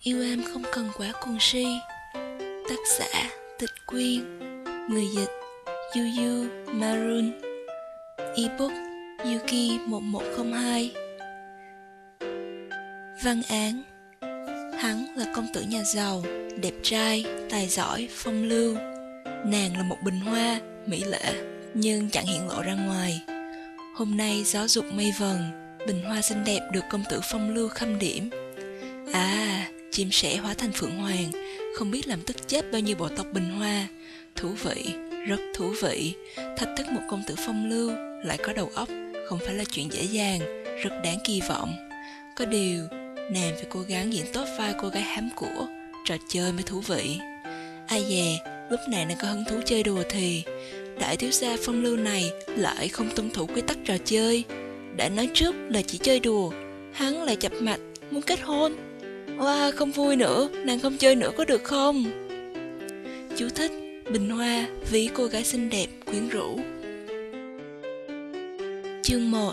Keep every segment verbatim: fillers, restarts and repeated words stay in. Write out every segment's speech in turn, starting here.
Yêu em không cần quá cuồng si. Tác giả Tịch Quyên. Người dịch Yuyu Maroon. Ebook Yuki một một không hai. Văn án: hắn là công tử nhà giàu, đẹp trai, tài giỏi, phong lưu. Nàng là một bình hoa, mỹ lệ, nhưng chẳng hiện lộ ra ngoài. Hôm nay gió dục mây vần, bình hoa xinh đẹp được công tử phong lưu khâm điểm. À, chim sẻ hóa thành phượng hoàng, không biết làm tức chết bao nhiêu bộ tộc bình hoa. Thú vị, rất thú vị. Thách thức một công tử phong lưu lại có đầu óc không phải là chuyện dễ dàng, rất đáng kỳ vọng. Có điều, nàng phải cố gắng diễn tốt vai cô gái hám của, trò chơi mới thú vị. Ai dè, lúc nàng đang có hứng thú chơi đùa thì đại thiếu gia phong lưu này lại không tuân thủ quy tắc trò chơi. Đã nói trước là chỉ chơi đùa, hắn lại chập mạch muốn kết hôn. Wow, không vui nữa, nàng không chơi nữa có được không? Chú thích: bình hoa ví cô gái xinh đẹp, quyến rũ. Chương một.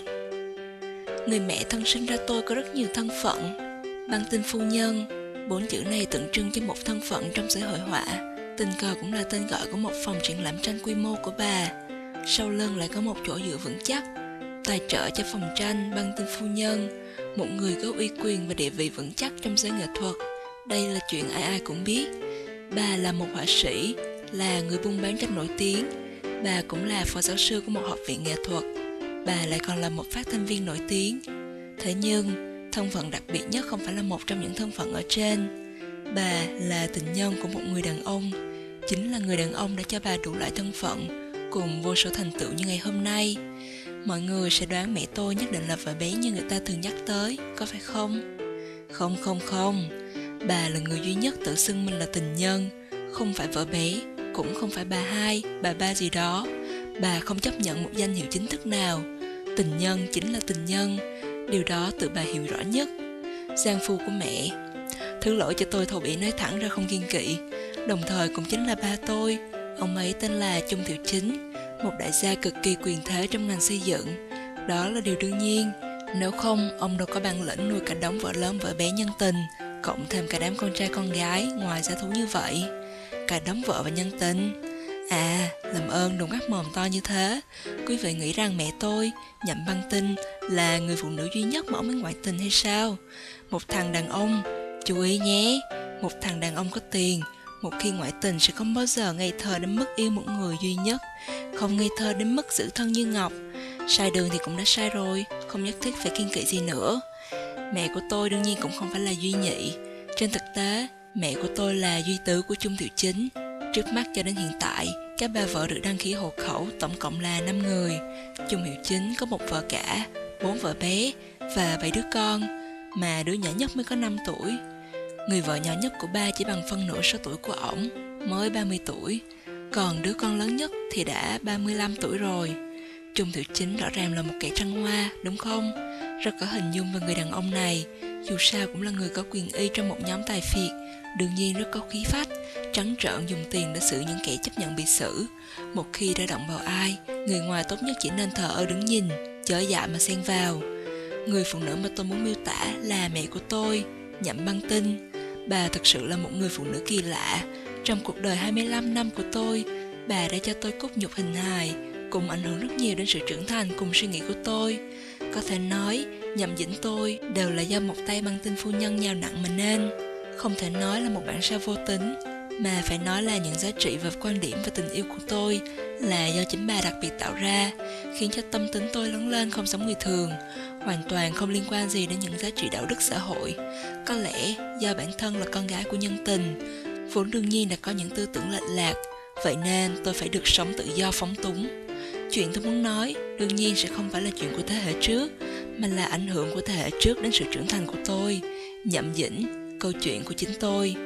Người mẹ thân sinh ra tôi có rất nhiều thân phận. Băng tinh phu nhân, bốn chữ này tượng trưng cho một thân phận trong giới hội họa. Tình cờ cũng là tên gọi của một phòng triển lãm tranh quy mô của bà. Sau lưng lại có một chỗ dựa vững chắc. Tài trợ cho phòng tranh Băng tinh phu nhân, một người có uy quyền và địa vị vững chắc trong giới nghệ thuật. Đây là chuyện ai ai cũng biết. Bà là một họa sĩ, là người buôn bán tranh nổi tiếng. Bà cũng là phó giáo sư của một học viện nghệ thuật. Bà lại còn là một phát thanh viên nổi tiếng. Thế nhưng, thân phận đặc biệt nhất không phải là một trong những thân phận ở trên. Bà là tình nhân của một người đàn ông. Chính là người đàn ông đã cho bà đủ loại thân phận, cùng vô số thành tựu như ngày hôm nay. Mọi người sẽ đoán mẹ tôi nhất định là vợ bé như người ta thường nhắc tới, có phải không? Không không không, bà là người duy nhất tự xưng mình là tình nhân. Không phải vợ bé, cũng không phải bà hai, bà ba gì đó. Bà không chấp nhận một danh hiệu chính thức nào. Tình nhân chính là tình nhân, điều đó tự bà hiểu rõ nhất. Giang phu của mẹ. Thứ lỗi cho tôi thô bỉ nói thẳng ra không kiêng kỵ. Đồng thời cũng chính là ba tôi. Ông ấy tên là Chung Thiệu Chính, một đại gia cực kỳ quyền thế trong ngành xây dựng. Đó là điều đương nhiên. Nếu không, ông đâu có bản lĩnh nuôi cả đống vợ lớn vợ bé nhân tình, cộng thêm cả đám con trai con gái ngoài giá thú như vậy. Cả đống vợ và nhân tình. À, làm ơn đừng ngắt mồm to như thế. Quý vị nghĩ rằng mẹ tôi, Nhậm Băng Tinh, là người phụ nữ duy nhất mà ông ấy ngoại tình hay sao? Một thằng đàn ông, chú ý nhé, một thằng đàn ông có tiền, một khi ngoại tình sẽ không bao giờ ngây thơ đến mức yêu một người duy nhất, không ngây thơ đến mức giữ thân như ngọc. Sai đường thì cũng đã sai rồi, không nhất thiết phải kiêng kỵ gì nữa. Mẹ của tôi đương nhiên cũng không phải là duy nhị. Trên thực tế, mẹ của tôi là duy tứ của Chung Thiệu Chính. Trước mắt cho đến hiện tại, các bà vợ được đăng ký hộ khẩu tổng cộng là năm người. Chung Thiệu Chính có một vợ cả, bốn vợ bé và bảy đứa con, mà đứa nhỏ nhất mới có năm tuổi. Người vợ nhỏ nhất của ba chỉ bằng phân nửa số tuổi của ổng, mới ba mươi tuổi. Còn đứa con lớn nhất thì đã ba mươi lăm tuổi rồi. Chung Thiệu Chính rõ ràng là một kẻ trăng hoa, đúng không? Rất có hình dung về người đàn ông này. Dù sao cũng là người có quyền uy trong một nhóm tài phiệt, đương nhiên rất có khí phách, trắng trợn dùng tiền để xử những kẻ chấp nhận bị xử. Một khi đã động vào ai, người ngoài tốt nhất chỉ nên thờ ơ đứng nhìn, chớ dạ mà xen vào. Người phụ nữ mà tôi muốn miêu tả là mẹ của tôi, Nhậm Băng Tinh. Bà thực sự là một người phụ nữ kỳ lạ. Trong cuộc đời hai mươi lăm năm của tôi, bà đã cho tôi cốt nhục hình hài, cùng ảnh hưởng rất nhiều đến sự trưởng thành cùng suy nghĩ của tôi. Có thể nói, Nhậm Dĩnh tôi đều là do một tay Băng Tinh phu nhân nhào nặng mà nên. Không thể nói là một bản sao vô tính, mà phải nói là những giá trị và quan điểm và tình yêu của tôi là do chính bà đặc biệt tạo ra, khiến cho tâm tính tôi lớn lên không giống người thường, hoàn toàn không liên quan gì đến những giá trị đạo đức xã hội. Có lẽ do bản thân là con gái của nhân tình, vốn đương nhiên đã có những tư tưởng lệch lạc, vậy nên tôi phải được sống tự do phóng túng. Chuyện tôi muốn nói đương nhiên sẽ không phải là chuyện của thế hệ trước, mà là ảnh hưởng của thế hệ trước đến sự trưởng thành của tôi. Nhậm Dĩnh, câu chuyện của chính tôi.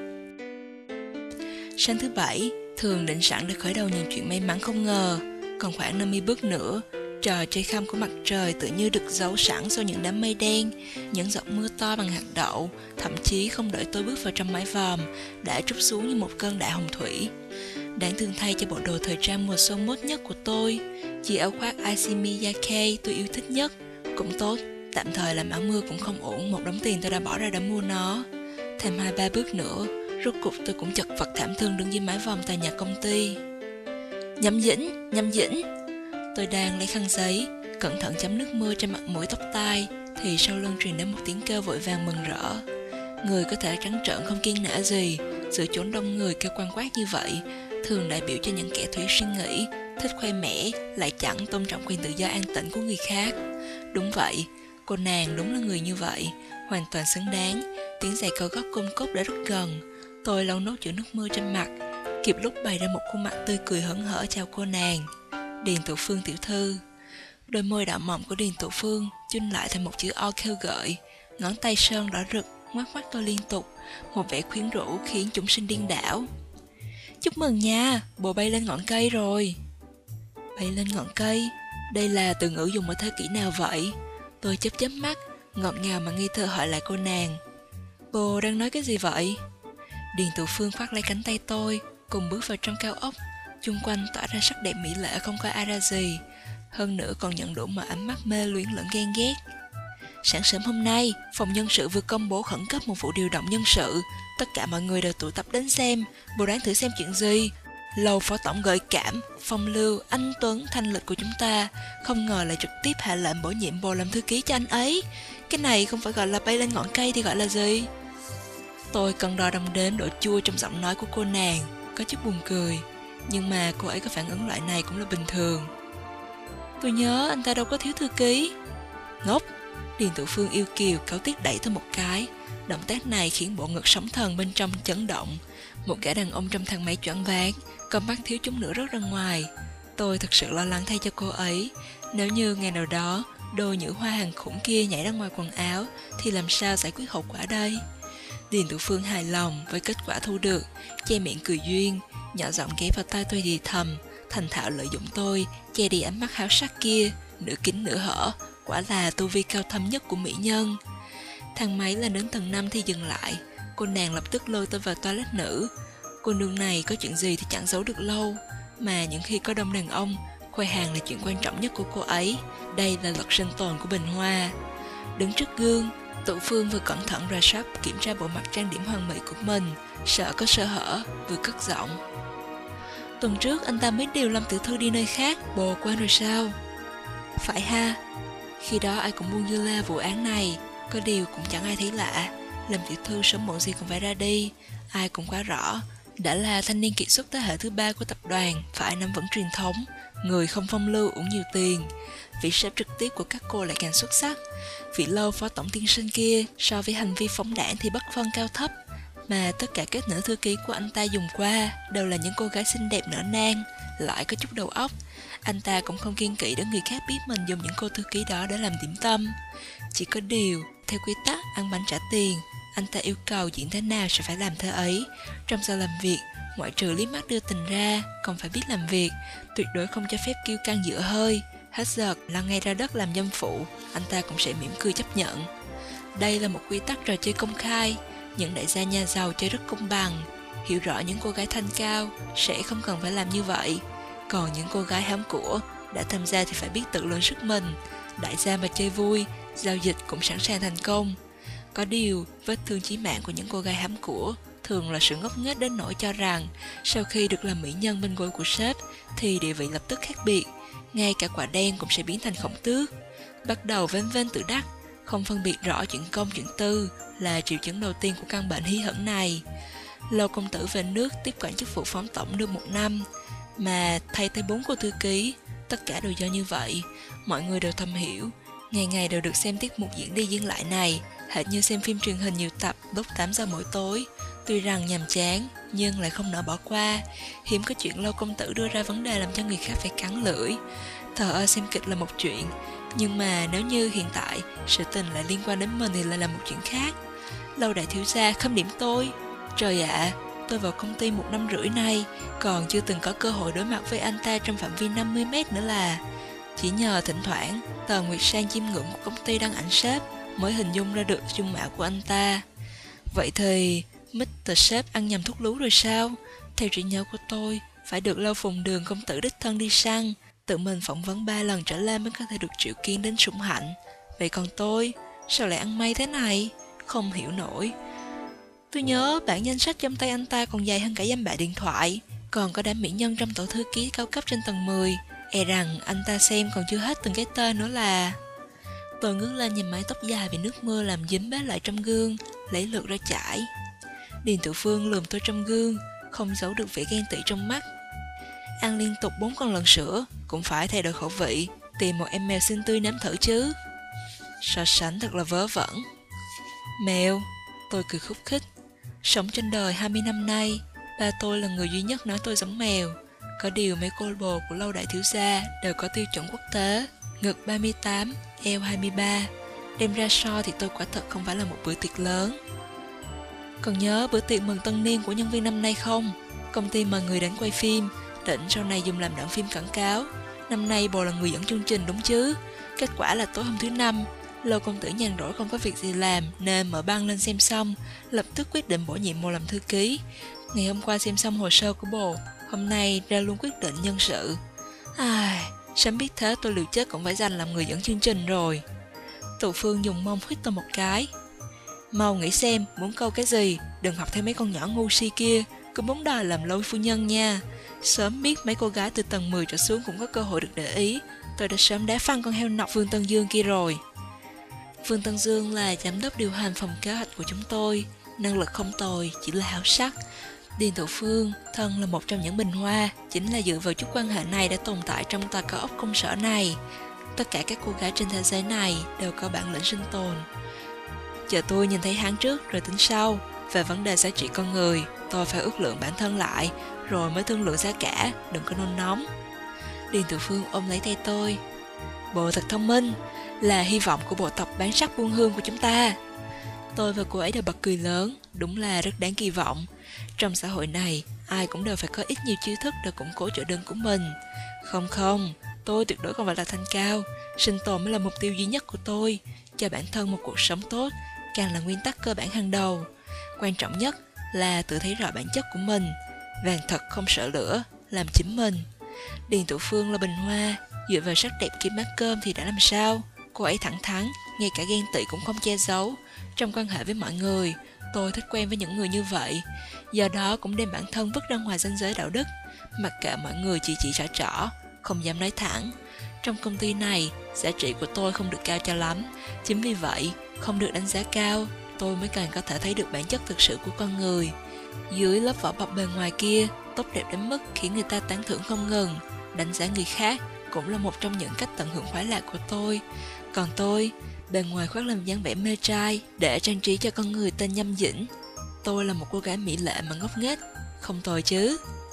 Sáng thứ bảy, thường định sẵn để khởi đầu những chuyện may mắn không ngờ. Còn khoảng năm mươi bước nữa, trò chơi khăm của mặt trời tự như được giấu sẵn sau những đám mây đen, những giọt mưa to bằng hạt đậu, thậm chí không đợi tôi bước vào trong mái vòm, đã trút xuống như một cơn đại hồng thủy. Đáng thương thay cho bộ đồ thời trang mùa xuân mốt nhất của tôi, chiếc áo khoác Aisimi Yake tôi yêu thích nhất, cũng tốt, tạm thời làm áo mưa cũng không ổn, một đống tiền tôi đã bỏ ra để mua nó. Thêm hai ba bước nữa, rốt cuộc tôi cũng chật vật thảm thương đứng dưới mái vòm tòa nhà công ty. Nhậm Dĩnh, Nhậm Dĩnh. Tôi đang lấy khăn giấy, cẩn thận chấm nước mưa trên mặt mũi tóc tai, thì sau lưng truyền đến một tiếng kêu vội vàng mừng rỡ. Người có thể trắng trợn không kiêng nể gì, giữa chốn đông người kêu quan quát như vậy, thường đại biểu cho những kẻ thủy suy nghĩ, thích khoe mẽ, lại chẳng tôn trọng quyền tự do an tĩnh của người khác. Đúng vậy, cô nàng đúng là người như vậy, hoàn toàn xứng đáng. Tiếng giày cao gót côn cốt đã rất gần. Tôi lau nốt chữ nước mưa trên mặt, kịp lúc bày ra một khuôn mặt tươi cười hớn hở chào cô nàng. Điền Tụ Phương tiểu thư. Đôi môi đỏ mọng của Điền Tụ Phương chun lại thành một chữ O kêu gợi, ngón tay sơn đỏ rực ngoắc ngoắc tôi liên tục, một vẻ quyến rũ khiến chúng sinh điên đảo. Chúc mừng nha, bồ bay lên ngọn cây rồi. Bay lên ngọn cây, đây là từ ngữ dùng ở thế kỷ nào vậy? Tôi chớp chớp mắt, ngọt ngào mà nghi thơ hỏi lại cô nàng. Bồ đang nói cái gì vậy? Điền Tụ Phương khoác lấy cánh tay tôi, cùng bước vào trong cao ốc, chung quanh tỏa ra sắc đẹp mỹ lệ không có ai ra gì, hơn nữa còn nhận đủ mọi ánh mắt mê luyến lẫn ghen ghét. Sáng sớm hôm nay, phòng nhân sự vừa công bố khẩn cấp một vụ điều động nhân sự, tất cả mọi người đều tụ tập đến xem. Bồ đoán thử xem chuyện gì? Lầu phó tổng gợi cảm, phong lưu, anh tuấn, thanh lịch của chúng ta, không ngờ lại trực tiếp hạ lệnh bổ nhiệm bồ làm thư ký cho anh ấy. Cái này không phải gọi là bay lên ngọn cây thì gọi là gì? Tôi cân đo đong đếm độ chua trong giọng nói của cô nàng, có chút buồn cười, nhưng mà cô ấy có phản ứng loại này cũng là bình thường. Tôi nhớ anh ta đâu có thiếu thư ký. Ngốc. Điền Tụ Phương yêu kiều cáu tiết đẩy tôi một cái. Động tác này khiến bộ ngực sóng thần bên trong chấn động. Một gã đàn ông trong thang máy choáng váng, con mắt thiếu chút nữa rớt ra ngoài. Tôi thật sự lo lắng thay cho cô ấy. Nếu như ngày nào đó đôi nữ hoa hàng khủng kia nhảy ra ngoài quần áo, thì làm sao giải quyết hậu quả đây? Điền Tụ Phương hài lòng với kết quả thu được, che miệng cười duyên, nhỏ giọng ghé vào tai tôi thì thầm, thành thạo lợi dụng tôi che đi ánh mắt háo sắc kia, nửa kín nửa hở, quả là tu vi cao thâm nhất của mỹ nhân. Thang máy lên đến tầng năm thì dừng lại, cô nàng lập tức lôi tôi vào toilet nữ. Cô nương này có chuyện gì thì chẳng giấu được lâu, mà những khi có đông đàn ông, khoe hàng là chuyện quan trọng nhất của cô ấy. Đây là luật sinh tồn của Bình Hoa. Đứng trước gương, Tụ Phương vừa cẩn thận rà soát kiểm tra bộ mặt trang điểm hoàn mỹ của mình, sợ có sơ hở, vừa cất giọng. Tuần trước anh ta mới điều Lâm tiểu thư đi nơi khác, bồ quên rồi sao? Phải ha. Khi đó ai cũng buông dưa la vụ án này, có điều cũng chẳng ai thấy lạ. Lâm tiểu thư sớm muộn gì cũng phải ra đi, ai cũng quá rõ. Đã là thanh niên kiệt xuất thế hệ thứ ba của tập đoàn, phải nắm vững truyền thống, người không phong lưu uổng nhiều tiền. Vị sếp trực tiếp của các cô lại càng xuất sắc. Vị lâu phó tổng tiên sinh kia so với hành vi phóng đảng thì bất phân cao thấp, mà tất cả các nữ thư ký của anh ta dùng qua đều là những cô gái xinh đẹp nở nang, lại có chút đầu óc. Anh ta cũng không kiêng kỵ để người khác biết mình dùng những cô thư ký đó để làm điểm tâm. Chỉ có điều, theo quy tắc ăn bánh trả tiền, anh ta yêu cầu diễn thế nào sẽ phải làm thế ấy. Trong giờ làm việc, ngoại trừ liếc mắt đưa tình ra, còn phải biết làm việc, tuyệt đối không cho phép kiêu căng giữa hơi. Hết giờ lăn ngay ra đất làm dâm phụ, anh ta cũng sẽ mỉm cười chấp nhận. Đây là một quy tắc trò chơi công khai. Những đại gia nhà giàu chơi rất công bằng, hiểu rõ những cô gái thanh cao sẽ không cần phải làm như vậy. Còn những cô gái hám của đã tham gia thì phải biết tự lượng sức mình. Đại gia mà chơi vui, giao dịch cũng sẵn sàng thành công. Có điều, vết thương chí mạng của những cô gái hám của thường là sự ngốc nghếch đến nỗi cho rằng sau khi được làm mỹ nhân bên gối của sếp thì địa vị lập tức khác biệt, ngay cả quả đen cũng sẽ biến thành khổng tước. Bắt đầu vênh vênh tự đắc, không phân biệt rõ chuyện công chuyện tư là triệu chứng đầu tiên của căn bệnh hí hửng này. Lâu công tử về nước tiếp quản chức vụ phó tổng được một năm, mà thay tới bốn cô thư ký, tất cả đều do như vậy. Mọi người đều thầm hiểu, ngày ngày đều được xem tiết mục diễn đi diễn lại này, hệt như xem phim truyền hình nhiều tập lúc tám giờ mỗi tối. Tuy rằng nhàm chán, nhưng lại không nỡ bỏ qua. Hiếm có chuyện Lâu công tử đưa ra vấn đề làm cho người khác phải cắn lưỡi. Thờ ơ xem kịch là một chuyện, nhưng mà nếu như hiện tại sự tình lại liên quan đến mình thì lại là một chuyện khác. Lâu đại thiếu gia khâm điểm tôi. Trời ạ, à, tôi vào công ty một năm rưỡi nay, còn chưa từng có cơ hội đối mặt với anh ta trong phạm vi năm mươi mét nữa là. Chỉ nhờ thỉnh thoảng tờ Nguyệt Sang chiêm ngưỡng của công ty đăng ảnh sếp mới hình dung ra được dung mạo của anh ta. Vậy thì mít tờ sếp ăn nhầm thuốc lú rồi sao? Theo trí nhớ của tôi, phải được Lâu Phùng Đường công tử đích thân đi săn, tự mình phỏng vấn ba lần trở lên mới có thể được triệu kiến đến sủng hạnh. Vậy còn tôi, sao lại ăn may thế này? Không hiểu nổi. Tôi nhớ bản danh sách trong tay anh ta còn dài hơn cả danh bạ điện thoại. Còn có đám mỹ nhân trong tổ thư ký cao cấp trên tầng mười. E rằng anh ta xem còn chưa hết từng cái tên nữa là... Tôi ngước lên nhìn mái tóc dài bị nước mưa làm dính bết lại trong gương, lấy lượt ra chải. Điền Tự Phương lườm tôi trong gương, không giấu được vẻ ghen tị trong mắt. Ăn liên tục bốn con lợn sữa, cũng phải thay đổi khẩu vị, tìm một em mèo xinh tươi nếm thử chứ. So sánh thật là vớ vẩn. Mèo, tôi cười khúc khích. Sống trên đời hai mươi năm nay, ba tôi là người duy nhất nói tôi giống mèo. Có điều mấy cô bồ của lâu đại thiếu gia đều có tiêu chuẩn quốc tế. Ngực ba mươi tám, eo hai mươi ba. Đem ra so thì tôi quả thật không phải là một bữa tiệc lớn. Còn nhớ bữa tiệc mừng tân niên của nhân viên năm nay không? Công ty mời người đến quay phim, định sau này dùng làm đoạn phim quảng cáo. Năm nay bồ là người dẫn chương trình đúng chứ? Kết quả là tối hôm thứ năm, Lô công tử nhàn rỗi không có việc gì làm nên mở băng lên xem xong, lập tức quyết định bổ nhiệm bồ làm thư ký. Ngày hôm qua xem xong hồ sơ của bồ, hôm nay ra luôn quyết định nhân sự. Ai, sớm biết thế tôi liều chết cũng phải giành làm người dẫn chương trình rồi. Tự Phương dùng mông huýt tôi một cái. Mau nghĩ xem muốn câu cái gì, đừng học theo mấy con nhỏ ngu si kia, cứ muốn đòi làm lôi phu nhân nha. Sớm biết mấy cô gái từ tầng mười trở xuống cũng có cơ hội được để ý, tôi đã sớm đá phăng con heo nọc Vương Tân Dương kia rồi. Vương Tân Dương là giám đốc điều hành phòng kế hoạch của chúng tôi, năng lực không tồi, chỉ là háo sắc. Điền Tự Phương, thân là một trong những bình hoa, chính là dựa vào chút quan hệ này đã tồn tại trong tòa cao ốc công sở này. Tất cả các cô gái trên thế giới này đều có bản lĩnh sinh tồn. Chờ tôi nhìn thấy hắn trước rồi tính sau. Về vấn đề giá trị con người, tôi phải ước lượng bản thân lại, rồi mới thương lượng giá cả, đừng có nôn nóng. Điền Tự Phương ôm lấy tay tôi. Bộ thật thông minh, là hy vọng của bộ tộc bán sắc buôn hương của chúng ta. Tôi và cô ấy đều bật cười lớn, đúng là rất đáng kỳ vọng. Trong xã hội này, ai cũng đều phải có ít nhiều chiêu thức để củng cố chỗ đứng của mình. Không không, tôi tuyệt đối không phải là thanh cao, sinh tồn mới là mục tiêu duy nhất của tôi. Cho bản thân một cuộc sống tốt, càng là nguyên tắc cơ bản hàng đầu. Quan trọng nhất là tự thấy rõ bản chất của mình, vàng thật không sợ lửa, làm chính mình. Điền Tự Phương là bình hoa, dựa vào sắc đẹp kiếm bát cơm thì đã làm sao? Cô ấy thẳng thắn, ngay cả ghen tị cũng không che giấu. Trong quan hệ với mọi người, tôi thích quen với những người như vậy. Do đó cũng đem bản thân vứt ra ngoài ranh giới đạo đức, mặc kệ mọi người chỉ chỉ trỏ trỏ, không dám nói thẳng. Trong công ty này, giá trị của tôi không được cao cho lắm. Chính vì vậy, không được đánh giá cao, tôi mới càng có thể thấy được bản chất thực sự của con người. Dưới lớp vỏ bọc bề ngoài kia, tốt đẹp đến mức khiến người ta tán thưởng không ngừng. Đánh giá người khác cũng là một trong những cách tận hưởng khoái lạc của tôi. Còn tôi, bề ngoài khoác lên dáng vẻ mê trai để trang trí cho con người tên Nhâm Dĩnh. Tôi là một cô gái mỹ lệ mà ngốc nghếch, không tồi chứ.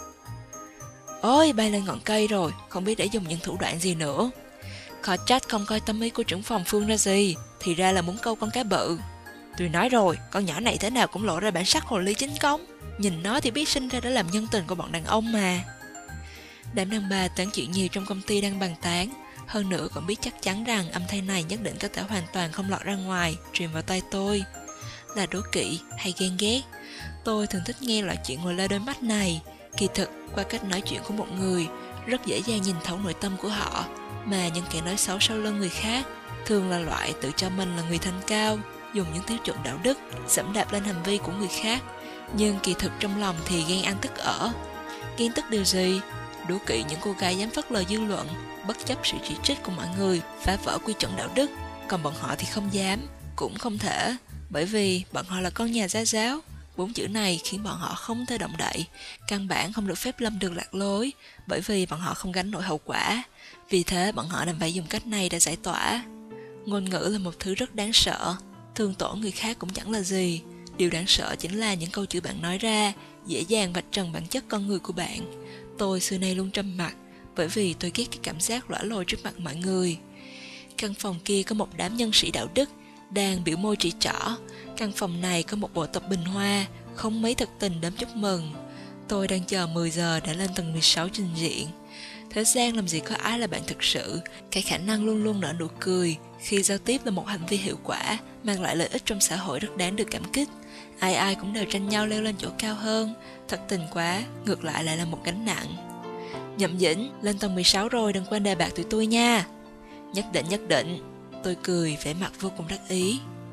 Ôi, bay lên ngọn cây rồi, không biết để dùng những thủ đoạn gì nữa. Khó trách không coi tâm ý của trưởng phòng Phương ra gì, thì ra là muốn câu con cá bự. Tôi nói rồi, con nhỏ này thế nào cũng lộ ra bản sắc hồ ly chính cống. Nhìn nó thì biết sinh ra để làm nhân tình của bọn đàn ông mà. Đám đàn bà tán chuyện nhiều trong công ty đang bàn tán. Hơn nữa còn biết chắc chắn rằng âm thanh này nhất định có thể hoàn toàn không lọt ra ngoài, truyền vào tay tôi. Là đố kỵ hay ghen ghét, tôi thường thích nghe loại chuyện ngồi lê đôi mắt này. Kỳ thực, qua cách nói chuyện của một người, rất dễ dàng nhìn thấu nội tâm của họ. Mà những kẻ nói xấu sau lưng người khác thường là loại tự cho mình là người thanh cao, dùng những tiêu chuẩn đạo đức dẫm đạp lên hành vi của người khác, nhưng kỳ thực trong lòng thì ghen ăn tức ở. Ghen tức điều gì? Đố kỵ những cô gái dám phớt lờ dư luận, bất chấp sự chỉ trích của mọi người, phá vỡ quy chuẩn đạo đức. Còn bọn họ thì không dám, cũng không thể, bởi vì bọn họ là con nhà gia giáo. Bốn chữ này khiến bọn họ không thể động đậy, căn bản không được phép lâm đường lạc lối, bởi vì bọn họ không gánh nổi hậu quả. Vì thế bọn họ đành phải dùng cách này để giải tỏa. Ngôn ngữ là một thứ rất đáng sợ, thương tổn người khác cũng chẳng là gì. Điều đáng sợ chính là những câu chữ bạn nói ra dễ dàng vạch trần bản chất con người của bạn. Tôi xưa nay luôn trầm mặc, bởi vì tôi ghét cái cảm giác lõa lồ trước mặt mọi người. Căn phòng kia có một đám nhân sĩ đạo đức đang biểu môi chỉ trỏ. Căn phòng này có một bộ tập bình hoa không mấy thật tình đến chúc mừng. Tôi đang chờ mười giờ để lên tầng mười sáu trình diện. Thế gian làm gì có ai là bạn thực sự. Cái khả năng luôn luôn nở nụ cười khi giao tiếp là một hành vi hiệu quả, mang lại lợi ích trong xã hội rất đáng được cảm kích. Ai ai cũng đều tranh nhau leo lên chỗ cao hơn. Thật tình quá, ngược lại lại là một gánh nặng. Nhậm Dĩnh, lên tầng mười sáu rồi, đừng quên đề bạt tụi tôi nha. Nhất định nhất định. Tôi cười, vẻ mặt vô cùng đắc ý.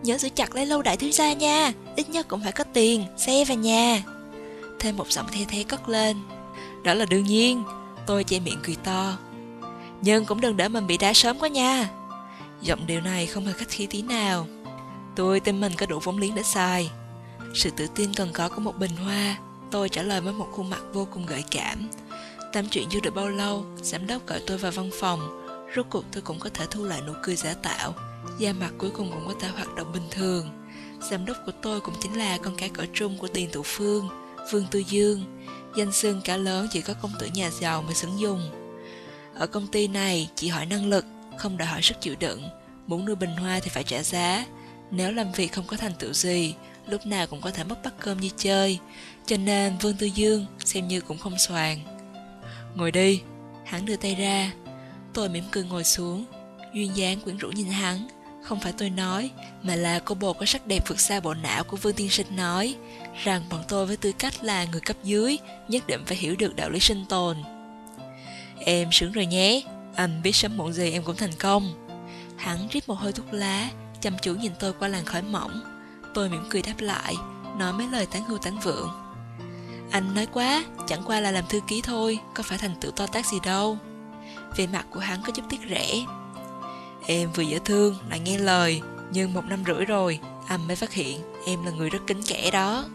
Nhớ giữ chặt lấy lâu đại thiếu gia nha, ít nhất cũng phải có tiền, xe và nhà. Thêm một giọng the thé cất lên. Đó là đương nhiên. Tôi che miệng cười to. Nhưng cũng đừng để mình bị đá sớm quá nha. Giọng điệu này không hề khách khí tí nào. Tôi tin mình có đủ vốn liếng để xài. Sự tự tin cần có của một bình hoa. Tôi trả lời với một khuôn mặt vô cùng gợi cảm. Tám chuyện chưa được bao lâu, giám đốc gọi tôi vào văn phòng. Rốt cuộc tôi cũng có thể thu lại nụ cười giả tạo. Da mặt cuối cùng cũng có thể hoạt động bình thường. Giám đốc của tôi cũng chính là con cái cỡ trung của Tiền Tụ Phương, Vương Tư Dương. Danh xưng cả lớn chỉ có công tử nhà giàu mới xứng dùng. Ở công ty này chỉ hỏi năng lực, không đòi hỏi sức chịu đựng. Muốn nuôi bình hoa thì phải trả giá. Nếu làm việc không có thành tựu gì, lúc nào cũng có thể mất bát cơm như chơi. Cho nên Vương Tư Dương xem như cũng không xoàng. Ngồi đi. Hắn đưa tay ra. Tôi mỉm cười ngồi xuống. Duyên dáng quyến rũ nhìn hắn. Không phải tôi nói, mà là cô bồ có sắc đẹp vượt xa bộ não của Vương tiên sinh nói rằng bọn tôi với tư cách là người cấp dưới nhất định phải hiểu được đạo lý sinh tồn. Em sướng rồi nhé. Anh biết sớm muộn gì em cũng thành công. Hắn rít một hơi thuốc lá, chăm chú nhìn tôi qua làn khói mỏng. Tôi mỉm cười đáp lại, nói mấy lời tán hưu tán vượng. Anh nói quá, chẳng qua là làm thư ký thôi, có phải thành tựu to tát gì đâu. Vẻ mặt của hắn có chút tiếc rẻ. Em vừa dễ thương, lại nghe lời, nhưng một năm rưỡi rồi, anh mới phát hiện em là người rất kính kẽ đó.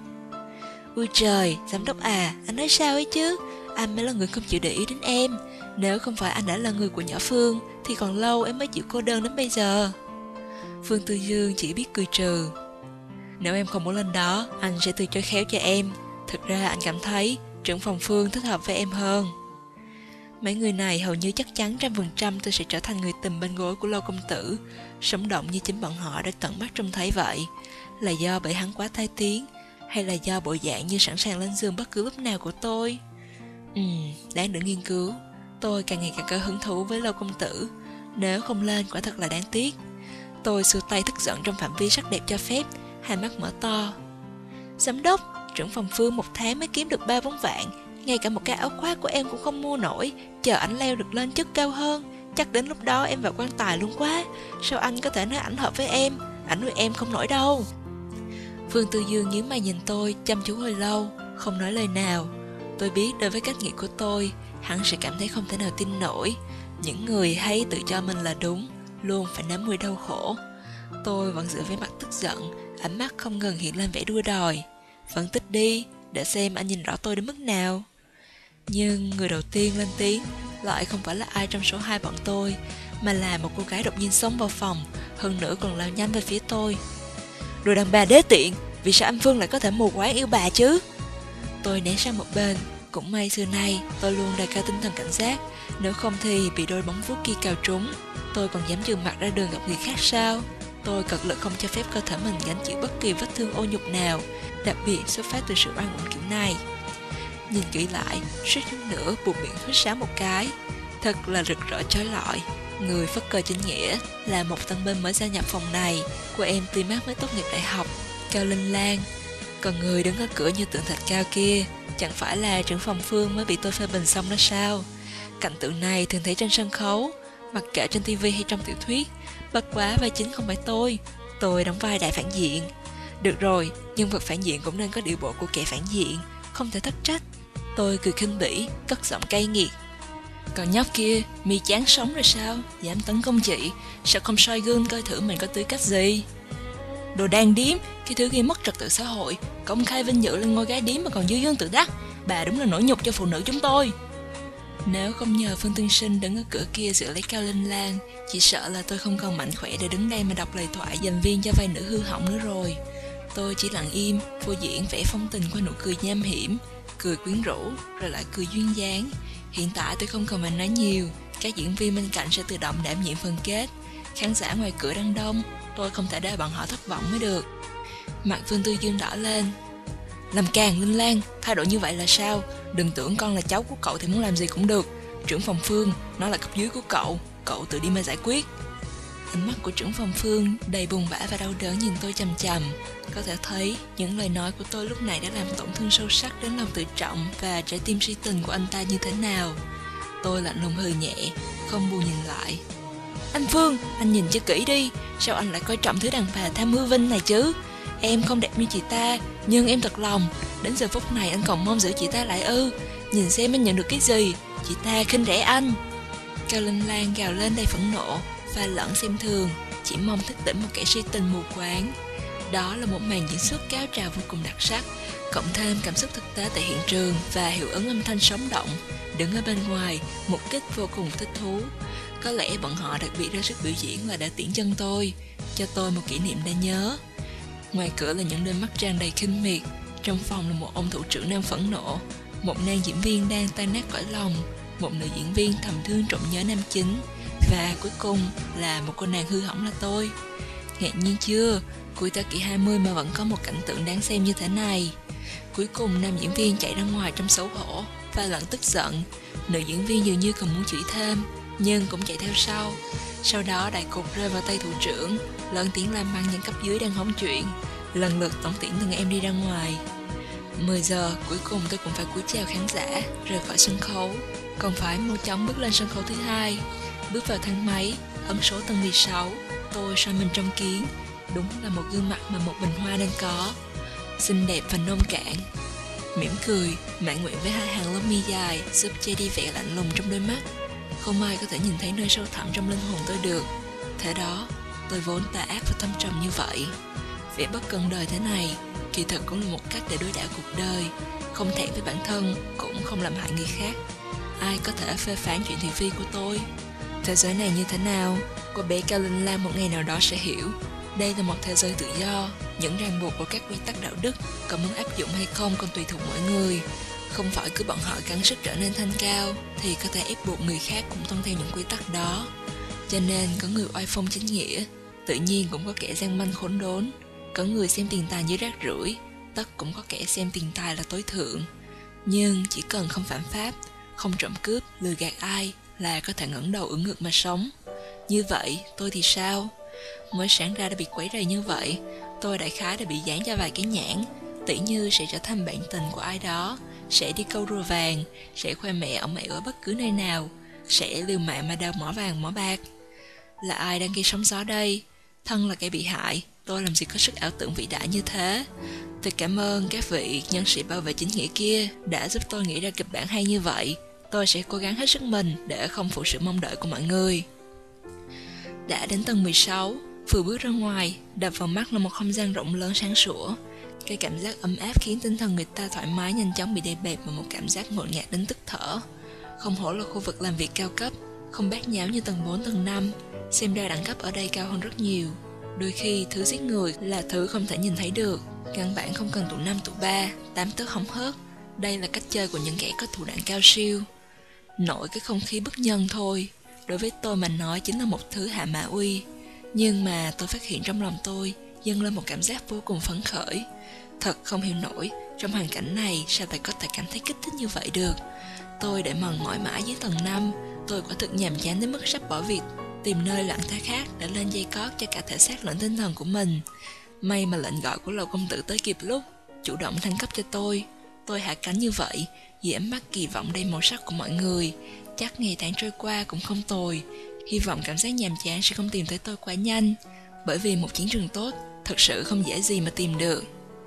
Ui trời, giám đốc à, anh nói sao ấy chứ? Anh mới là người không chịu để ý đến em. Nếu không phải anh đã là người của nhỏ Phương, thì còn lâu em mới chịu cô đơn đến bây giờ. Phương Tư Dương chỉ biết cười trừ. Nếu em không muốn lên đó, anh sẽ từ chối khéo cho em. Thực ra anh cảm thấy trưởng phòng Phương thích hợp với em hơn. Mấy người này hầu như chắc chắn trăm phần trăm tôi sẽ trở thành người tình bên gối của Lâu công tử, sống động như chính bọn họ đã tận mắt trông thấy vậy. Là do bởi hắn quá tai tiếng, hay là do bộ dạng như sẵn sàng lên giường bất cứ lúc nào của tôi? Ừm, đáng để nghiên cứu. Tôi càng ngày càng có hứng thú với Lâu công tử. Nếu không lên quả thật là đáng tiếc. Tôi xua tay tức giận trong phạm vi sắc đẹp cho phép, hai mắt mở to. Giám đốc, trưởng phòng Phương một tháng mới kiếm được ba bốn vạn. Ngay cả một cái áo khoác của em cũng không mua nổi. Chờ ảnh leo được lên chức cao hơn, chắc đến lúc đó em vào quan tài luôn quá. Sao anh có thể nói ảnh hợp với em? Ảnh nuôi em không nổi đâu. Phương Tư Dương nhíu mày nhìn tôi chăm chú hồi lâu, không nói lời nào. Tôi biết đối với cách nghĩ của tôi, hắn sẽ cảm thấy không thể nào tin nổi. Những người hay tự cho mình là đúng luôn phải nếm mùi đau khổ. Tôi vẫn giữ vẻ mặt tức giận, ánh mắt không ngừng hiện lên vẻ đua đòi. Phân tích đi, để xem anh nhìn rõ tôi đến mức nào. Nhưng người đầu tiên lên tiếng lại không phải là ai trong số hai bọn tôi, mà là một cô gái đột nhiên xông vào phòng, hơn nữa còn lao nhanh về phía tôi. Đồ đàn bà đế tiện, vì sao anh Phương lại có thể mù quáng yêu bà chứ? Tôi né sang một bên. Cũng may xưa nay tôi luôn đề cao tinh thần cảnh giác, nếu không thì bị đôi bóng vuốt kia cào trúng. Tôi còn dám trừng mặt ra đường gặp người khác sao? Tôi cật lực không cho phép cơ thể mình gánh chịu bất kỳ vết thương ô nhục nào, đặc biệt xuất phát từ sự oan uổng kiểu này. Nhìn kỹ lại, suýt chút nữa buộc miệng huýt sáo một cái. Thật là rực rỡ chói lọi. Người phất cờ chính nghĩa là một tân binh mới gia nhập phòng này, của em tươi mát mới tốt nghiệp đại học, Cao Linh Lan. Còn người đứng ở cửa như tượng thạch cao kia chẳng phải là trưởng phòng Phương mới bị tôi phê bình xong đó sao? Cảnh tượng này thường thấy trên sân khấu, mặc kệ trên tivi hay trong tiểu thuyết. Bất quá vai chính không phải tôi, tôi đóng vai đại phản diện. Được rồi, nhân vật phản diện cũng nên có điệu bộ của kẻ phản diện, không thể thất trách. Tôi cười khinh bỉ, cất giọng cay nghiệt. Còn nhóc kia, mi chán sống rồi sao? Dám tấn công chị, sao không soi gương coi thử mình có tư cách gì? Đồ đàn điếm, cái thứ gây mất trật tự xã hội, công khai vinh dự lên ngôi gái điếm mà còn dư dương tự đắc. Bà đúng là nỗi nhục cho phụ nữ chúng tôi. Nếu không nhờ Phương Tiên Sinh đứng ở cửa kia giữ lấy Cao Linh Lan, chỉ sợ là tôi không còn mạnh khỏe để đứng đây mà đọc lời thoại dành viên cho vai nữ hư hỏng nữa rồi. Tôi chỉ lặng im, phô diễn vẽ phong tình qua nụ cười nham hiểm, cười quyến rũ, rồi lại cười duyên dáng. Hiện tại tôi không cần phải nói nhiều, các diễn viên bên cạnh sẽ tự động đảm nhiệm phần kết. Khán giả ngoài cửa đang đông, tôi không thể để bọn họ thất vọng mới được. Mặt Phương Tư Dương đỏ lên. Làm càng Linh Lan, thái độ như vậy là sao? Đừng tưởng con là cháu của cậu thì muốn làm gì cũng được. Trưởng phòng Phương, nó là cấp dưới của cậu, cậu tự đi mà giải quyết. Ánh mắt của trưởng phòng Phương đầy buồn bã và đau đớn nhìn tôi chằm chằm. Có thể thấy những lời nói của tôi lúc này đã làm tổn thương sâu sắc đến lòng tự trọng và trái tim si tình của anh ta như thế nào. Tôi lạnh lùng hừ nhẹ, không buồn nhìn lại. Anh Phương, anh nhìn cho kỹ đi, sao anh lại coi trọng thứ đàn bà tham hư vinh này chứ? Em không đẹp như chị ta, nhưng em thật lòng. Đến giờ phút này anh còn mong giữ chị ta lại ư? Nhìn xem anh nhận được cái gì? Chị ta khinh rẻ anh. Cao Linh Lan gào lên đầy phẫn nộ, pha lẫn xem thường, chỉ mong thức tỉnh một kẻ si tình mù quáng. Đó là một màn diễn xuất cao trào vô cùng đặc sắc, cộng thêm cảm xúc thực tế tại hiện trường và hiệu ứng âm thanh sống động. Đứng ở bên ngoài, mục kích vô cùng thích thú. Có lẽ bọn họ đặc biệt ra sức biểu diễn là đã tiễn chân tôi, cho tôi một kỷ niệm đáng nhớ. Ngoài cửa là những đôi mắt tràn đầy khinh miệt, trong phòng là một ông thủ trưởng nam phẫn nộ, một nam diễn viên đang tan nát cõi lòng, một nữ diễn viên thầm thương trọng nhớ nam chính, và cuối cùng là một cô nàng hư hỏng là tôi. Ngạc nhiên chưa? Cuối thế kỷ hai mươi mà vẫn có một cảnh tượng đáng xem như thế này. Cuối cùng nam diễn viên chạy ra ngoài trong xấu hổ và lẫn tức giận. Nữ diễn viên dường như còn muốn chửi thêm, nhưng cũng chạy theo sau. Sau đó đại cục rơi vào tay thủ trưởng, lớn tiếng làm băng những cấp dưới đang hóng chuyện, lần lượt tổng tiễn từng em đi ra ngoài. mười giờ cuối cùng tôi cũng phải cúi chào khán giả, rời khỏi sân khấu, còn phải mau chóng bước lên sân khấu thứ hai. Bước vào thang máy, ấn số tầng mười sáu, tôi soi mình trong kiến. Đúng là một gương mặt mà một bình hoa nên có, xinh đẹp và nông cạn. Mỉm cười, mãn nguyện với hai hàng lông mi dài giúp che đi vẻ lạnh lùng trong đôi mắt. Không ai có thể nhìn thấy nơi sâu thẳm trong linh hồn tôi được. Thế đó, tôi vốn tà ác và thâm trầm như vậy. Vẻ bất cần đời thế này, kỳ thực cũng là một cách để đối đãi cuộc đời. Không thẹn với bản thân, cũng không làm hại người khác. Ai có thể phê phán chuyện thị phi của tôi? Thế giới này như thế nào? Cô bé Cao Linh Lan một ngày nào đó sẽ hiểu. Đây là một thế giới tự do, những ràng buộc của các quy tắc đạo đức, có muốn áp dụng hay không còn tùy thuộc mỗi người. Không phải cứ bọn họ gắng sức trở nên thanh cao thì có thể ép buộc người khác cũng tuân theo những quy tắc đó. Cho nên có người oai phong chính nghĩa, tự nhiên cũng có kẻ gian manh khốn đốn. Có người xem tiền tài như rác rưởi, tất cũng có kẻ xem tiền tài là tối thượng. Nhưng chỉ cần không phạm pháp, không trộm cướp, lừa gạt ai là có thể ngẩng đầu ưỡn ngực mà sống. Như vậy, tôi thì sao? Mới sáng ra đã bị quấy rầy như vậy, tôi đại khái đã bị dán cho vài cái nhãn, tỉ như sẽ trở thành bạn tình của ai đó, sẽ đi câu rùa vàng, sẽ khoe mẹ ở mẹ ở bất cứ nơi nào, sẽ liều mạng mà đào mỏ vàng mỏ bạc. Là ai đang gây sóng gió đây? Thân là kẻ bị hại, tôi làm gì có sức ảo tưởng vĩ đại như thế. Tôi cảm ơn các vị nhân sĩ bảo vệ chính nghĩa kia đã giúp tôi nghĩ ra kịch bản hay như vậy. Tôi sẽ cố gắng hết sức mình để không phụ sự mong đợi của mọi người. Đã đến tầng mười sáu, vừa bước ra ngoài, đập vào mắt là một không gian rộng lớn sáng sủa. Cái cảm giác ấm áp khiến tinh thần người ta thoải mái nhanh chóng bị đè bẹp vào một cảm giác ngột ngạt đến tức thở. Không hổ là khu vực làm việc cao cấp, không bát nháo như tầng bốn, tầng năm, xem ra đẳng cấp ở đây cao hơn rất nhiều. Đôi khi thứ giết người là thứ không thể nhìn thấy được, căn bản không cần tụ năm tụ ba, tám tớt hóng hớt. Đây là cách chơi của những kẻ có thủ đoạn cao siêu. Nổi cái không khí bất nhân thôi, đối với tôi mà nói chính là một thứ hạ mã uy. Nhưng mà tôi phát hiện trong lòng tôi dâng lên một cảm giác vô cùng phấn khởi. Thật không hiểu nổi, trong hoàn cảnh này sao lại có thể cảm thấy kích thích như vậy được. Tôi để mòn mỏi mãi dưới tầng năm, tôi quả thực nhàm chán đến mức sắp bỏ việc, tìm nơi lặng thá khác để lên dây cót cho cả thể xác lẫn tinh thần của mình. May mà lệnh gọi của Lầu công tử tới kịp lúc, chủ động thăng cấp cho tôi. Tôi hạ cánh như vậy, dưới ánh mắt kỳ vọng đầy màu sắc của mọi người. Chắc ngày tháng trôi qua cũng không tồi. Hy vọng cảm giác nhàm chán sẽ không tìm tới tôi quá nhanh, bởi vì một chiến trường tốt thật sự không dễ gì mà tìm được.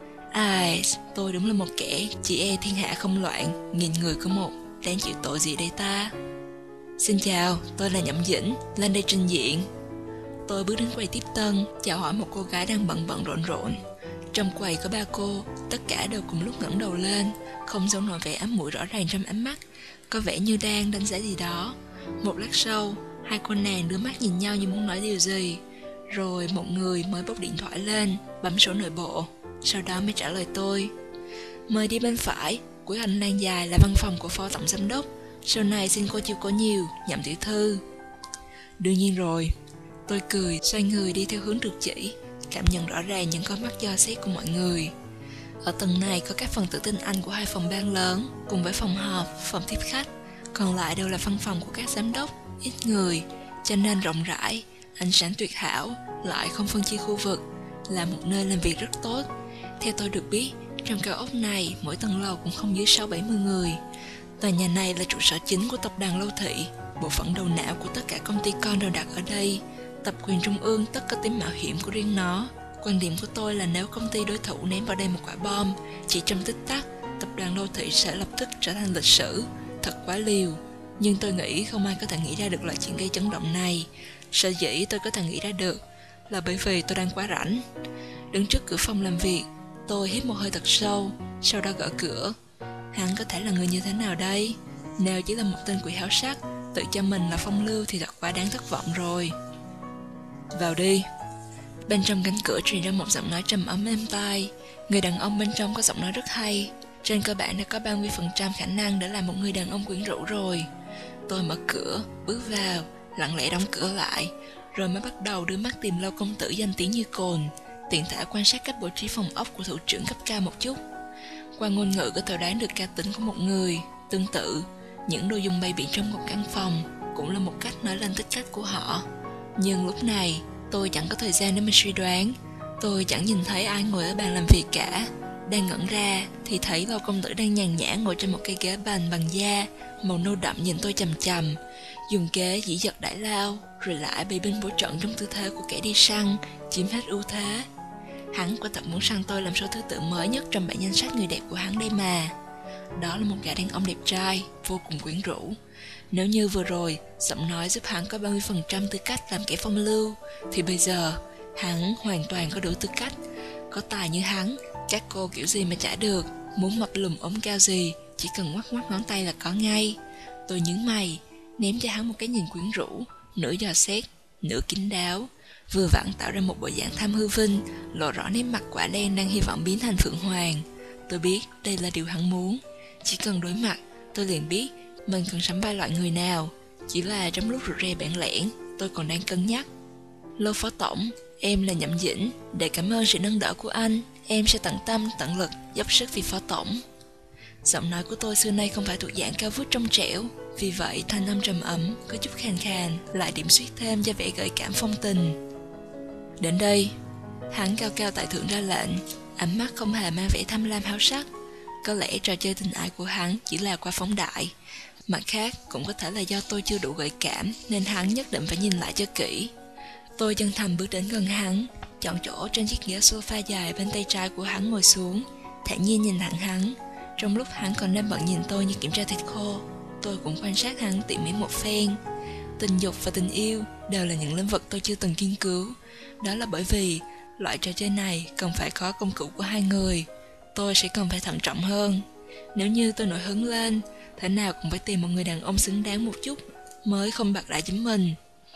Ai, tôi đúng là một kẻ chỉ e thiên hạ không loạn, nghìn người có một, đang chịu tội gì đây ta? Xin chào, tôi là Nhậm Dĩnh, lên đây trình diện. Tôi bước đến quầy tiếp tân, chào hỏi một cô gái đang bận bận rộn rộn. Trong quầy có ba cô, tất cả đều cùng lúc ngẩng đầu lên, không giấu nổi vẻ ám muội rõ ràng trong ánh mắt, có vẻ như đang đánh giá gì đó. Một lát sau, hai cô nàng đưa mắt nhìn nhau như muốn nói điều gì. Rồi một người mới bốc điện thoại lên, bấm số nội bộ, sau đó mới trả lời tôi. Mời đi bên phải, cuối hành lang dài là văn phòng của phó tổng giám đốc. Sau này xin cô chiều cố nhiều, Nhậm tiểu thư. Đương nhiên rồi. Tôi cười, xoay người đi theo hướng được chỉ, cảm nhận rõ ràng những con mắt dò xét của mọi người. Ở tầng này có các phần tử tinh anh của hai phòng ban lớn, cùng với phòng họp, phòng tiếp khách. Còn lại đều là văn phòng của các giám đốc, ít người, cho nên rộng rãi, ánh sáng tuyệt hảo, lại không phân chia khu vực, là một nơi làm việc rất tốt. Theo tôi được biết, trong cao ốc này, mỗi tầng lầu cũng không dưới sáu bảy mươi người. Tòa nhà này là trụ sở chính của tập đoàn Lâu Thị, bộ phận đầu não của tất cả công ty con đều đặt ở đây. Tập quyền trung ương tất có tính mạo hiểm của riêng nó. Quan điểm của tôi là nếu công ty đối thủ ném vào đây một quả bom, chỉ trong tích tắc, tập đoàn đô thị sẽ lập tức trở thành lịch sử. Thật quá liều. Nhưng tôi nghĩ không ai có thể nghĩ ra được loại chuyện gây chấn động này. Sở dĩ tôi có thể nghĩ ra được là bởi vì tôi đang quá rảnh. Đứng trước cửa phòng làm việc, tôi hít một hơi thật sâu, sau đó gõ cửa. Hắn có thể là người như thế nào đây? Nếu chỉ là một tên quỷ háo sắc, tự cho mình là phong lưu thì thật quá đáng thất vọng rồi. Vào đi. Bên trong cánh cửa truyền ra một giọng nói trầm ấm êm tai. Người đàn ông bên trong có giọng nói rất hay. Trên cơ bản đã có ba mươi phần trăm khả năng để làm một người đàn ông quyến rũ rồi. Tôi mở cửa, bước vào, lặng lẽ đóng cửa lại, rồi mới bắt đầu đưa mắt tìm Lâu công tử danh tiếng như cồn, tiện thể quan sát cách bố trí phòng ốc của thủ trưởng cấp cao một chút. Qua ngôn ngữ có thể đoán được cá tính của một người. Tương tự, những đồ dùng bày biện trong một căn phòng cũng là một cách nói lên tính cách của họ. Nhưng lúc này, tôi chẳng có thời gian để mình suy đoán. Tôi chẳng nhìn thấy ai ngồi ở bàn làm việc cả. Đang ngẩn ra thì thấy Lâu công tử đang nhàn nhã ngồi trên một cái ghế bành bằng da màu nâu đậm nhìn tôi chằm chằm, dùng kế dĩ giật đãi lao, rồi lại bị binh bố trận trong tư thế của kẻ đi săn, chiếm hết ưu thế. Hắn quả thật muốn săn tôi làm số thứ tự mới nhất trong bảng danh sách người đẹp của hắn đây mà. Đó là một gã đàn ông đẹp trai, vô cùng quyến rũ. Nếu như vừa rồi giọng nói giúp hắn có ba mươi phần trăm tư cách làm kẻ phong lưu, thì bây giờ hắn hoàn toàn có đủ tư cách. Có tài như hắn, các cô kiểu gì mà chả được. Muốn mập lùm ốm cao gì, chỉ cần ngoắc ngoắc ngón tay là có ngay. Tôi nhướng mày, ném cho hắn một cái nhìn quyến rũ, nửa dò xét, nửa kín đáo, vừa vặn tạo ra một bộ dạng tham hư vinh, lộ rõ nét mặt quả đen đang hy vọng biến thành phượng hoàng. Tôi biết đây là điều hắn muốn. Chỉ cần đối mặt, tôi liền biết mình cần sắm vai loại người nào. Chỉ là trong lúc rụt rè bẽn lẽn, tôi còn đang cân nhắc. Lâu phó tổng, em là Nhậm Dĩnh. Để cảm ơn sự nâng đỡ của anh, em sẽ tận tâm, tận lực, dốc sức vì phó tổng. Giọng nói của tôi xưa nay không phải thuộc dạng cao vút trong trẻo, vì vậy thanh âm trầm ấm, có chút khàn khàn, lại điểm xuyết thêm cho vẻ gợi cảm phong tình. Đến đây, hắn cao cao tại thượng ra lệnh, ánh mắt không hề mang vẻ tham lam háo sắc. Có lẽ trò chơi tình ái của hắn chỉ là qua phóng đại. Mặt khác, cũng có thể là do tôi chưa đủ gợi cảm, nên hắn nhất định phải nhìn lại cho kỹ. Tôi chân thành bước đến gần hắn, chọn chỗ trên chiếc ghế sofa dài bên tay trái của hắn ngồi xuống, thản nhiên nhìn thẳng hắn. Trong lúc hắn còn đang bận nhìn tôi như kiểm tra thịt khô, tôi cũng quan sát hắn tỉ mỉ một phen. Tình dục và tình yêu đều là những lĩnh vực tôi chưa từng nghiên cứu. Đó là bởi vì loại trò chơi này cần phải có công cụ của hai người. Tôi sẽ cần phải thận trọng hơn. Nếu như tôi nổi hứng lên, thế nào cũng phải tìm một người đàn ông xứng đáng một chút, mới không bạc đại chính mình.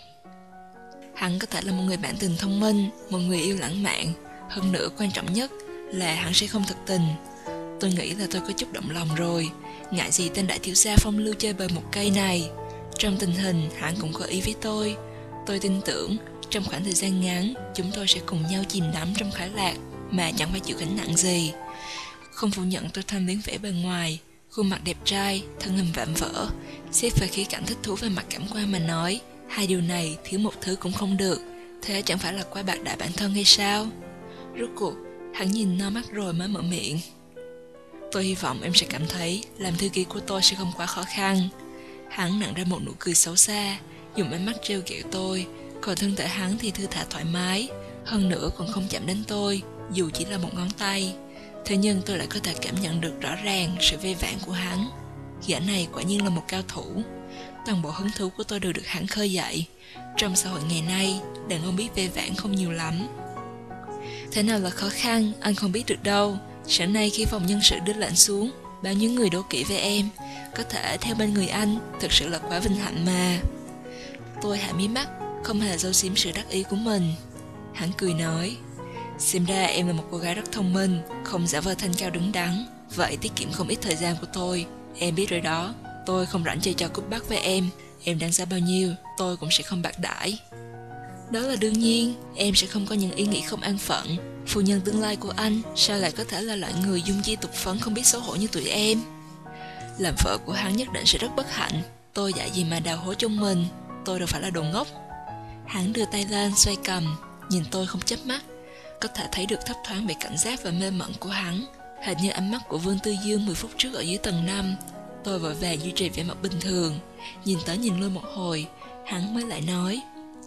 Hắn có thể là một người bạn tình thông minh, một người yêu lãng mạn. Hơn nữa quan trọng nhất là hắn sẽ không thật tình. Tôi nghĩ là tôi có chút động lòng rồi. Ngại gì tên đại thiếu gia phong lưu chơi bời một cây này. Trong tình hình hắn cũng có ý với tôi. Tôi tin tưởng trong khoảng thời gian ngắn chúng tôi sẽ cùng nhau chìm đắm trong khoái lạc mà chẳng phải chịu gánh nặng gì. Không phủ nhận tôi tham luyến vẻ bề ngoài, khuôn mặt đẹp trai, thân hình vạm vỡ. Xét về khía cạnh thích thú về mặt cảm quan mà nói, hai điều này thiếu một thứ cũng không được. Thế chẳng phải là quá bạc đại bản thân hay sao? Rốt cuộc hắn nhìn no mắt rồi mới mở miệng. Tôi hy vọng em sẽ cảm thấy làm thư ký của tôi sẽ không quá khó khăn. Hắn nặn ra một nụ cười xấu xa, dùng ánh mắt trêu ghẹo tôi. Còn thân thể hắn thì thư thả thoải mái, hơn nữa còn không chạm đến tôi, dù chỉ là một ngón tay. Thế nhưng tôi lại có thể cảm nhận được rõ ràng sự ve vãn của hắn. Gã này quả nhiên là một cao thủ. Toàn bộ hứng thú của tôi đều được hắn khơi dậy. Trong xã hội ngày nay, đàn ông biết ve vãn không nhiều lắm. Thế nào là khó khăn, anh không biết được đâu. Sáng nay khi phòng nhân sự đưa lệnh xuống, bao nhiêu người đố kỵ về em. Có thể theo bên người anh, thực sự là quá vinh hạnh mà. Tôi hạ mí mắt, không hề giấu giếm sự đắc ý của mình. Hắn cười nói, xem ra em là một cô gái rất thông minh, không giả vờ thanh cao đứng đắn. Vậy tiết kiệm không ít thời gian của tôi. Em biết rồi đó, tôi không rảnh chơi trò cúp bắt với em. Em đáng giá bao nhiêu, tôi cũng sẽ không bạc đãi. Đó là đương nhiên, em sẽ không có những ý nghĩ không an phận. Phu nhân tương lai của anh sao lại có thể là loại người dung chi tục phấn không biết xấu hổ như tụi em. Làm vợ của hắn nhất định sẽ rất bất hạnh. Tôi dạy gì mà đào hố trong mình. Tôi đâu phải là đồ ngốc. Hắn đưa tay lên xoay cầm, nhìn tôi không chớp mắt. Có thể thấy được thấp thoáng vẻ cảnh giác và mê mẩn của hắn, hệt như ánh mắt của Vương Tư Dương mười phút trước ở dưới tầng năm. Tôi vội vàng duy trì vẻ mặt bình thường. Nhìn tới nhìn lui một hồi, hắn mới lại nói: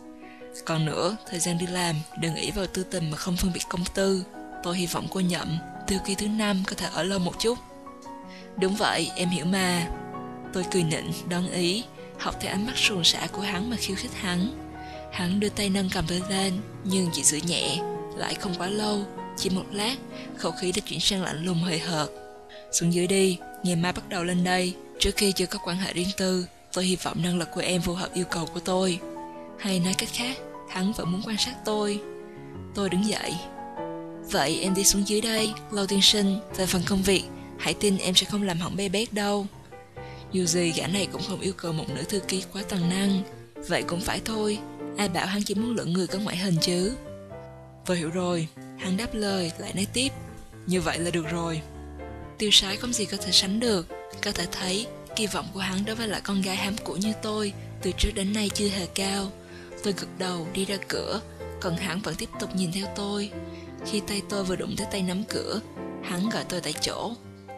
Còn nữa, thời gian đi làm, đừng ỷ vào tư tình mà không phân biệt công tư. Tôi hy vọng cô nhậm, thư ký thứ năm có thể ở lâu một chút. Đúng vậy, em hiểu mà. Tôi cười nịnh, đón ý, học theo ánh mắt suồng sã của hắn mà khiêu khích hắn. Hắn đưa tay nâng cầm tôi lên, nhưng chỉ giữ nhẹ, lại không quá lâu. Chỉ một lát, khẩu khí đã chuyển sang lạnh lùng hời hợt. Xuống dưới đi, ngày mai bắt đầu lên đây. Trước khi chưa có quan hệ riêng tư, tôi hy vọng năng lực của em phù hợp yêu cầu của tôi. Hay nói cách khác, hắn vẫn muốn quan sát tôi. Tôi đứng dậy. Vậy em đi xuống dưới đây, Lâu tiên sinh. Về phần công việc, hãy tin em sẽ không làm hỏng bê bét đâu. Dù gì gã này cũng không yêu cầu một nữ thư ký quá toàn năng. Vậy cũng phải thôi, ai bảo hắn chỉ muốn lựa người có ngoại hình chứ. Tôi hiểu rồi. Hắn đáp lời, lại nói tiếp: Như vậy là được rồi. Tiêu sái không gì có thể sánh được. Có thể thấy kỳ vọng của hắn đối với lại con gái hám của như tôi từ trước đến nay chưa hề cao. Tôi gật đầu đi ra cửa, còn hắn vẫn tiếp tục nhìn theo tôi. Khi tay tôi vừa đụng tới tay nắm cửa, hắn gọi tôi tại chỗ.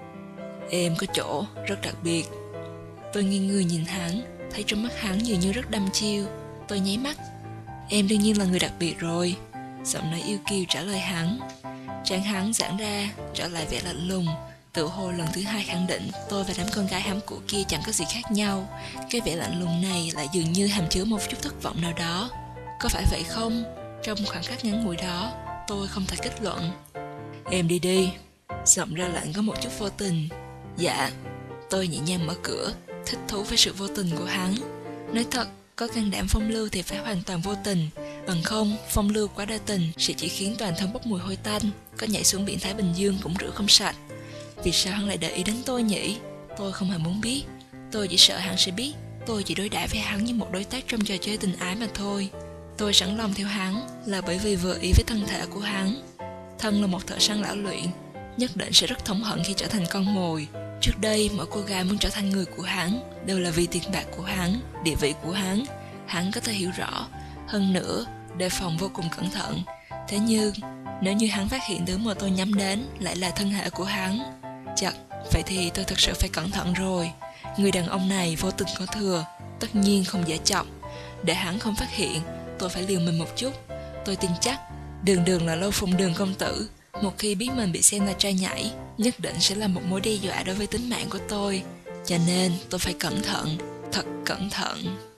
Em có chỗ rất đặc biệt. Tôi nghiêng người nhìn hắn, thấy trong mắt hắn dường như rất đăm chiêu. Tôi nháy mắt. Em đương nhiên là người đặc biệt rồi. Giọng nói yêu kiều trả lời hắn. Trán hắn giãn ra, trở lại vẻ lạnh lùng, tự hồ lần thứ hai khẳng định tôi và đám con gái hám của kia chẳng có gì khác nhau. Cái vẻ lạnh lùng này lại dường như hàm chứa một chút thất vọng nào đó. Có phải vậy không? Trong khoảng khắc ngắn ngủi đó, tôi không thể kết luận. Em đi đi. Giọng ra lạnh có một chút vô tình. Dạ. Tôi nhẹ nhàng mở cửa, thích thú với sự vô tình của hắn. Nói thật, có can đảm phong lưu thì phải hoàn toàn vô tình. Bằng không, phong lưu quá đa tình sẽ chỉ khiến toàn thân bốc mùi hôi tanh. Có nhảy xuống biển Thái Bình Dương cũng rửa không sạch. Vì sao hắn lại để ý đến tôi nhỉ? Tôi không hề muốn biết. Tôi chỉ sợ hắn sẽ biết tôi chỉ đối đãi với hắn như một đối tác trong trò chơi tình ái mà thôi. Tôi sẵn lòng theo hắn là bởi vì vừa ý với thân thể của hắn. Thân là một thợ săn lão luyện, nhất định sẽ rất thống hận khi trở thành con mồi. Trước đây, mỗi cô gái muốn trở thành người của hắn đều là vì tiền bạc của hắn, địa vị của hắn. Hắn có thể hiểu rõ. Hơn nữa, đề phòng vô cùng cẩn thận. Thế nhưng, nếu như hắn phát hiện thứ mà tôi nhắm đến lại là thân hệ của hắn, chật, vậy thì tôi thật sự phải cẩn thận rồi. Người đàn ông này vô tình có thừa, tất nhiên không dễ chọc. Để hắn không phát hiện, tôi phải liều mình một chút. Tôi tin chắc, Đường Đường là Lâu Phụng Đường công tử. Một khi biết mình bị xem là trai nhảy, nhất định sẽ là một mối đe dọa đối với tính mạng của tôi. Cho nên tôi phải cẩn thận, thật cẩn thận.